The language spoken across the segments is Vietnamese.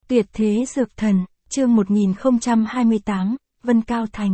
Tuyệt thế dược thần, chương 1028, Vân Cao Thành.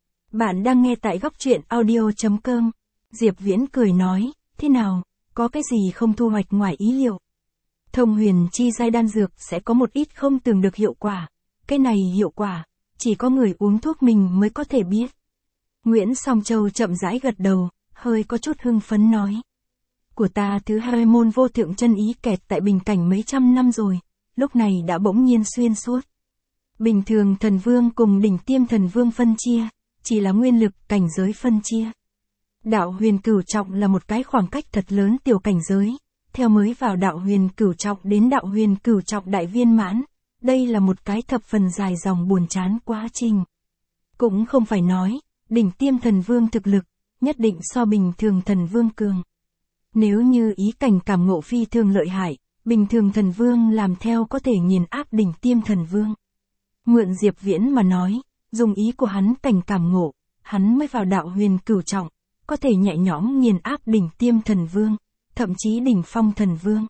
Bạn đang nghe tại góc truyện audio.com. Diệp Viễn cười nói, thế nào, có cái gì không thu hoạch ngoài ý liệu? Thông huyền chi giai đan dược sẽ có một ít không tưởng được hiệu quả. Cái này hiệu quả, chỉ có người uống thuốc mình mới có thể biết. Nguyễn Song Châu chậm rãi gật đầu, hơi có chút hưng phấn nói. Của ta thứ hai môn vô thượng chân ý kẹt tại bình cảnh mấy trăm năm rồi, lúc này đã bỗng nhiên xuyên suốt. Bình thường thần vương cùng đỉnh tiêm thần vương phân chia, chỉ là nguyên lực cảnh giới phân chia. Đạo huyền cửu trọng là một cái khoảng cách thật lớn tiểu cảnh giới, theo mới vào đạo huyền cửu trọng đến đạo huyền cửu trọng đại viên mãn, đây là một cái thập phần dài dòng buồn chán quá trình. Cũng không phải nói, đỉnh tiêm thần vương thực lực, nhất định so bình thường thần vương cường. Nếu như ý cảnh cảm ngộ phi thường lợi hại, bình thường thần vương làm theo có thể nghiền áp đỉnh tiêm thần vương. Mượn Diệp Viễn mà nói, dùng ý của hắn cảnh cảm ngộ, hắn mới vào đạo huyền cửu trọng, có thể nhẹ nhõm nghiền áp đỉnh tiêm thần vương, thậm chí đỉnh phong thần vương.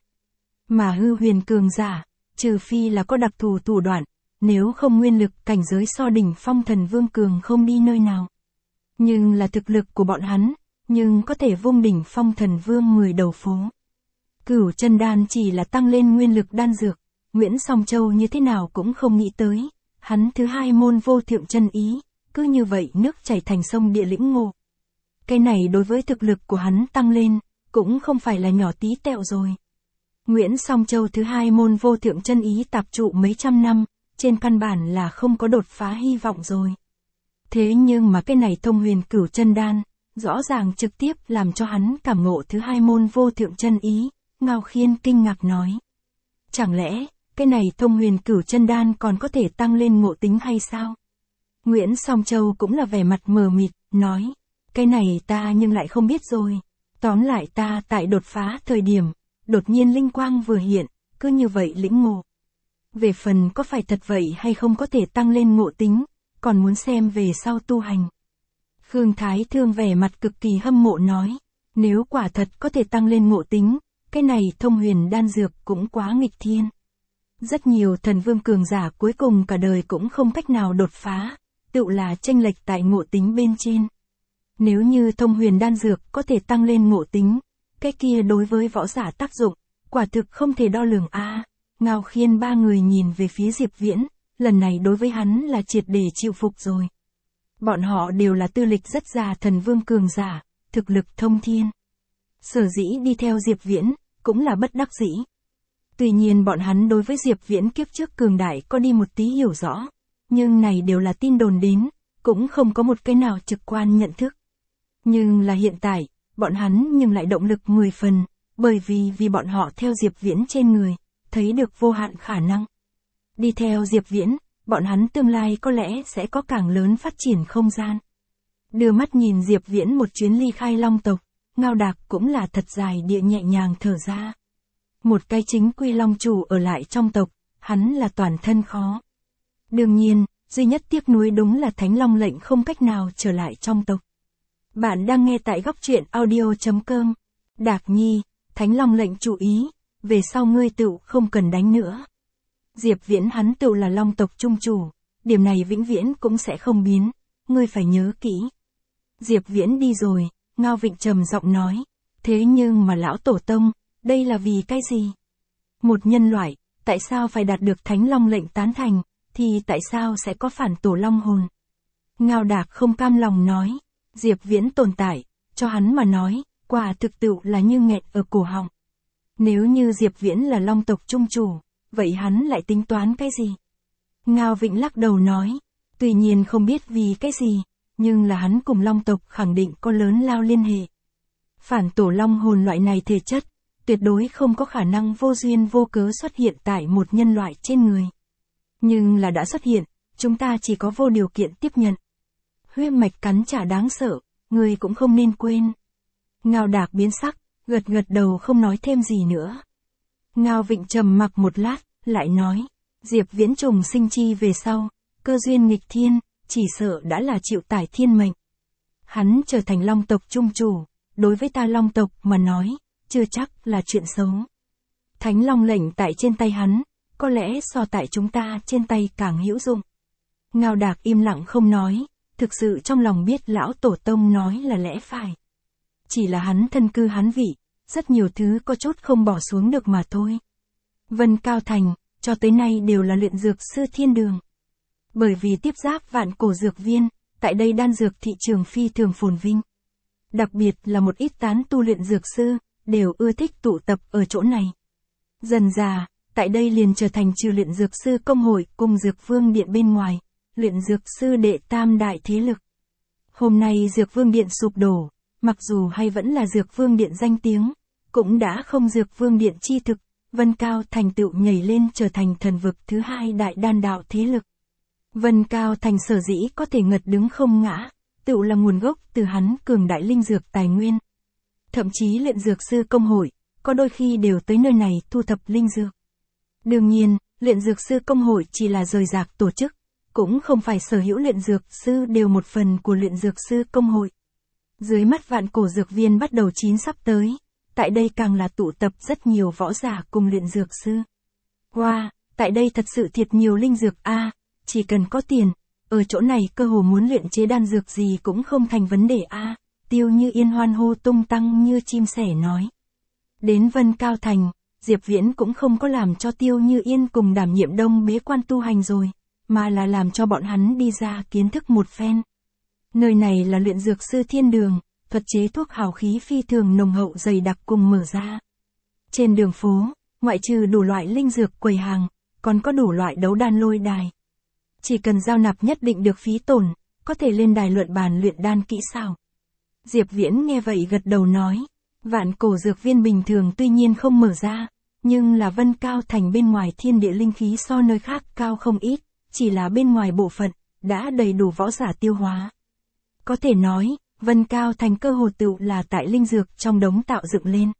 Mà hư huyền cường giả, trừ phi là có đặc thù thủ đoạn, nếu không nguyên lực cảnh giới so đỉnh phong thần vương cường không đi nơi nào. Nhưng là thực lực của bọn hắn, nhưng có thể vung đỉnh phong thần vương 10 đầu phố. Cửu chân đan chỉ là tăng lên nguyên lực đan dược, Nguyễn Song Châu như thế nào cũng không nghĩ tới, hắn thứ hai môn vô thượng chân ý, cứ như vậy nước chảy thành sông địa lĩnh ngộ. Cái này đối với thực lực của hắn tăng lên, cũng không phải là nhỏ tí tẹo rồi. Nguyễn Song Châu thứ hai môn vô thượng chân ý tạp trụ mấy trăm năm, trên căn bản là không có đột phá hy vọng rồi. Thế nhưng mà cái này thông huyền cửu chân đan, rõ ràng trực tiếp làm cho hắn cảm ngộ thứ hai môn vô thượng chân ý, Ngao Khiên kinh ngạc nói. Chẳng lẽ, cái này thông huyền cửu chân đan còn có thể tăng lên ngộ tính hay sao? Nguyễn Song Châu cũng là vẻ mặt mờ mịt, nói. Cái này ta nhưng lại không biết rồi. Tóm lại ta tại đột phá thời điểm, đột nhiên linh quang vừa hiện, cứ như vậy lĩnh ngộ. Về phần có phải thật vậy hay không có thể tăng lên ngộ tính, còn muốn xem về sau tu hành. Khương Thái Thương vẻ mặt cực kỳ hâm mộ nói, nếu quả thật có thể tăng lên ngộ tính, cái này thông huyền đan dược cũng quá nghịch thiên. Rất nhiều thần vương cường giả cuối cùng cả đời cũng không cách nào đột phá, tự là chênh lệch tại ngộ tính bên trên. Nếu như thông huyền đan dược có thể tăng lên ngộ tính, cái kia đối với võ giả tác dụng, quả thực không thể đo lường a. Ngao Khiên ba người nhìn về phía Diệp Viễn, lần này đối với hắn là triệt để chịu phục rồi. Bọn họ đều là tư lịch rất già thần vương cường giả, thực lực thông thiên. Sở dĩ đi theo Diệp Viễn, cũng là bất đắc dĩ. Tuy nhiên bọn hắn đối với Diệp Viễn kiếp trước cường đại có đi một tí hiểu rõ, nhưng này đều là tin đồn đến, cũng không có một cái nào trực quan nhận thức. Nhưng là hiện tại, bọn hắn nhưng lại động lực 10 phần, bởi vì bọn họ theo Diệp Viễn trên người, thấy được vô hạn khả năng. Đi theo Diệp Viễn, bọn hắn tương lai có lẽ sẽ có càng lớn phát triển không gian. Đưa mắt nhìn Diệp Viễn một chuyến ly khai Long tộc, Ngao Đạc cũng là thật dài địa nhẹ nhàng thở ra. Một cái chính quy Long chủ ở lại trong tộc, hắn là toàn thân khó. Đương nhiên, duy nhất tiếc nuối đúng là Thánh Long lệnh không cách nào trở lại trong tộc. Bạn đang nghe tại góc truyện audio.com. Đạc Nhi, Thánh Long lệnh chú ý, về sau ngươi tựu không cần đánh nữa. Diệp Viễn hắn tựu là Long tộc trung chủ, điểm này vĩnh viễn cũng sẽ không biến, ngươi phải nhớ kỹ. Diệp Viễn đi rồi, Ngao Vịnh trầm giọng nói, thế nhưng mà lão tổ tông, đây là vì cái gì? Một nhân loại, tại sao phải đạt được Thánh Long lệnh tán thành, thì tại sao sẽ có phản tổ long hồn? Ngao Đạc không cam lòng nói, Diệp Viễn tồn tại, cho hắn mà nói, quả thực tựu là như nghẹn ở cổ họng. Nếu như Diệp Viễn là Long tộc trung chủ, vậy hắn lại tính toán cái gì? Ngao Vịnh lắc đầu nói, tuy nhiên không biết vì cái gì, nhưng là hắn cùng Long tộc khẳng định có lớn lao liên hệ. Phản tổ long hồn loại này thể chất, tuyệt đối không có khả năng vô duyên vô cớ xuất hiện tại một nhân loại trên người. Nhưng là đã xuất hiện, chúng ta chỉ có vô điều kiện tiếp nhận. Huyết mạch cắn trả đáng sợ, người cũng không nên quên. Ngao Đạc biến sắc, gật đầu không nói thêm gì nữa. Ngao Vịnh trầm mặc một lát, lại nói, Diệp Viễn trùng sinh chi về sau, cơ duyên nghịch thiên, chỉ sợ đã là chịu tải thiên mệnh. Hắn trở thành Long tộc trung chủ, đối với ta Long tộc mà nói, chưa chắc là chuyện xấu. Thánh Long lệnh tại trên tay hắn, có lẽ so tại chúng ta trên tay càng hữu dụng. Ngao Đạc im lặng không nói, thực sự trong lòng biết lão tổ tông nói là lẽ phải. Chỉ là hắn thân cư hán vị, rất nhiều thứ có chút không bỏ xuống được mà thôi. Vân Cao Thành, cho tới nay đều là luyện dược sư thiên đường. Bởi vì tiếp giáp Vạn Cổ Dược Viên, tại đây đan dược thị trường phi thường phồn vinh. Đặc biệt là một ít tán tu luyện dược sư, đều ưa thích tụ tập ở chỗ này. Dần dà, tại đây liền trở thành trừ luyện dược sư công hội cùng Dược Vương Điện bên ngoài, luyện dược sư đệ tam đại thế lực. Hôm nay Dược Vương Điện sụp đổ, mặc dù hay vẫn là Dược Vương Điện danh tiếng, cũng đã không Dược Vương Điện chi thực, Vân Cao Thành tựu nhảy lên trở thành thần vực thứ hai đại đan đạo thế lực. Vân Cao Thành sở dĩ có thể ngật đứng không ngã, tựu là nguồn gốc từ hắn cường đại linh dược tài nguyên. Thậm chí luyện dược sư công hội, có đôi khi đều tới nơi này thu thập linh dược. Đương nhiên, luyện dược sư công hội chỉ là rời rạc tổ chức, cũng không phải sở hữu luyện dược sư đều một phần của luyện dược sư công hội. Dưới mắt Vạn Cổ Dược Viên bắt đầu chín sắp tới, tại đây càng là tụ tập rất nhiều võ giả cùng luyện dược sư. Wow, tại đây thật sự thiệt nhiều linh dược a, chỉ cần có tiền, ở chỗ này cơ hồ muốn luyện chế đan dược gì cũng không thành vấn đề a. Tiêu Như Yên hoan hô tung tăng như chim sẻ nói. Đến Vân Cao Thành, Diệp Viễn cũng không có làm cho Tiêu Như Yên cùng đảm nhiệm đông bế quan tu hành rồi, mà là làm cho bọn hắn đi ra kiến thức một phen. Nơi này là luyện dược sư thiên đường, thuật chế thuốc hào khí phi thường nồng hậu dày đặc cùng mở ra. Trên đường phố, ngoại trừ đủ loại linh dược quầy hàng, còn có đủ loại đấu đan lôi đài. Chỉ cần giao nạp nhất định được phí tổn, có thể lên đài luận bàn luyện đan kỹ xảo. Diệp Viễn nghe vậy gật đầu nói, Vạn Cổ Dược Viên bình thường tuy nhiên không mở ra, nhưng là Vân Cao Thành bên ngoài thiên địa linh khí so nơi khác cao không ít, chỉ là bên ngoài bộ phận, đã đầy đủ võ giả tiêu hóa. Có thể nói, Vân Cao Thành cơ hồ tựu là tại linh dược trong đống tạo dựng lên.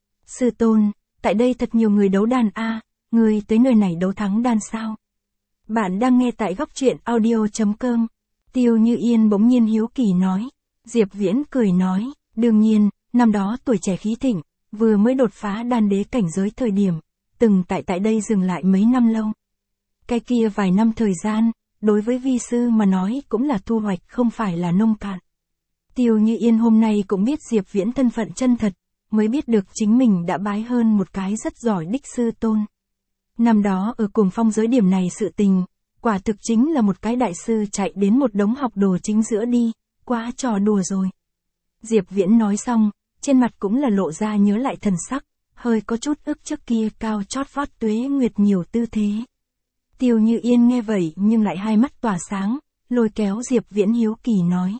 Sư tôn, tại đây thật nhiều người đấu đan a, người tới nơi này đấu thắng đan sao? Bạn đang nghe tại góc truyện audio.com. Tiêu Như Yên bỗng nhiên hiếu kỳ nói. Diệp Viễn cười nói, đương nhiên, năm đó tuổi trẻ khí thịnh, vừa mới đột phá đan đế cảnh giới thời điểm, từng tại đây dừng lại mấy năm lâu. Cái kia vài năm thời gian, đối với vi sư mà nói cũng là thu hoạch không phải là nông cạn. Tiêu Như Yên hôm nay cũng biết Diệp Viễn thân phận chân thật, mới biết được chính mình đã bái hơn một cái rất giỏi đích sư tôn. Năm đó ở Cuồng Phong giới điểm này sự tình, quả thực chính là một cái đại sư chạy đến một đống học đồ chính giữa đi, quá trò đùa rồi. Diệp Viễn nói xong, trên mặt cũng là lộ ra nhớ lại thần sắc, hơi có chút ức trước kia cao chót vót tuế nguyệt nhiều tư thế. Tiêu Như Yên nghe vậy nhưng lại hai mắt tỏa sáng, lôi kéo Diệp Viễn hiếu kỳ nói.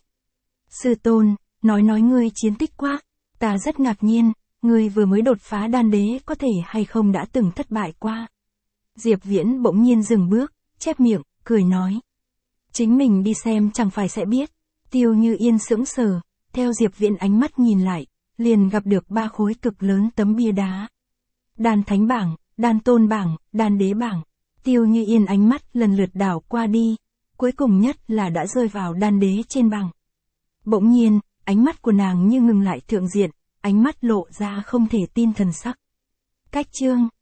Sư tôn, nói ngươi chiến tích quá, ta rất ngạc nhiên, ngươi vừa mới đột phá đan đế có thể hay không đã từng thất bại qua. Diệp Viễn bỗng nhiên dừng bước, chép miệng, cười nói. Chính mình đi xem chẳng phải sẽ biết. Tiêu Như Yên sững sờ, theo Diệp Viễn ánh mắt nhìn lại, liền gặp được 3 khối cực lớn tấm bia đá. Đan thánh bảng, đan tôn bảng, đan đế bảng. Tiêu Như Yên ánh mắt lần lượt đảo qua đi, cuối cùng nhất là đã rơi vào đan đế trên bảng. Bỗng nhiên, ánh mắt của nàng như ngừng lại thượng diện, ánh mắt lộ ra không thể tin thần sắc. Cách chương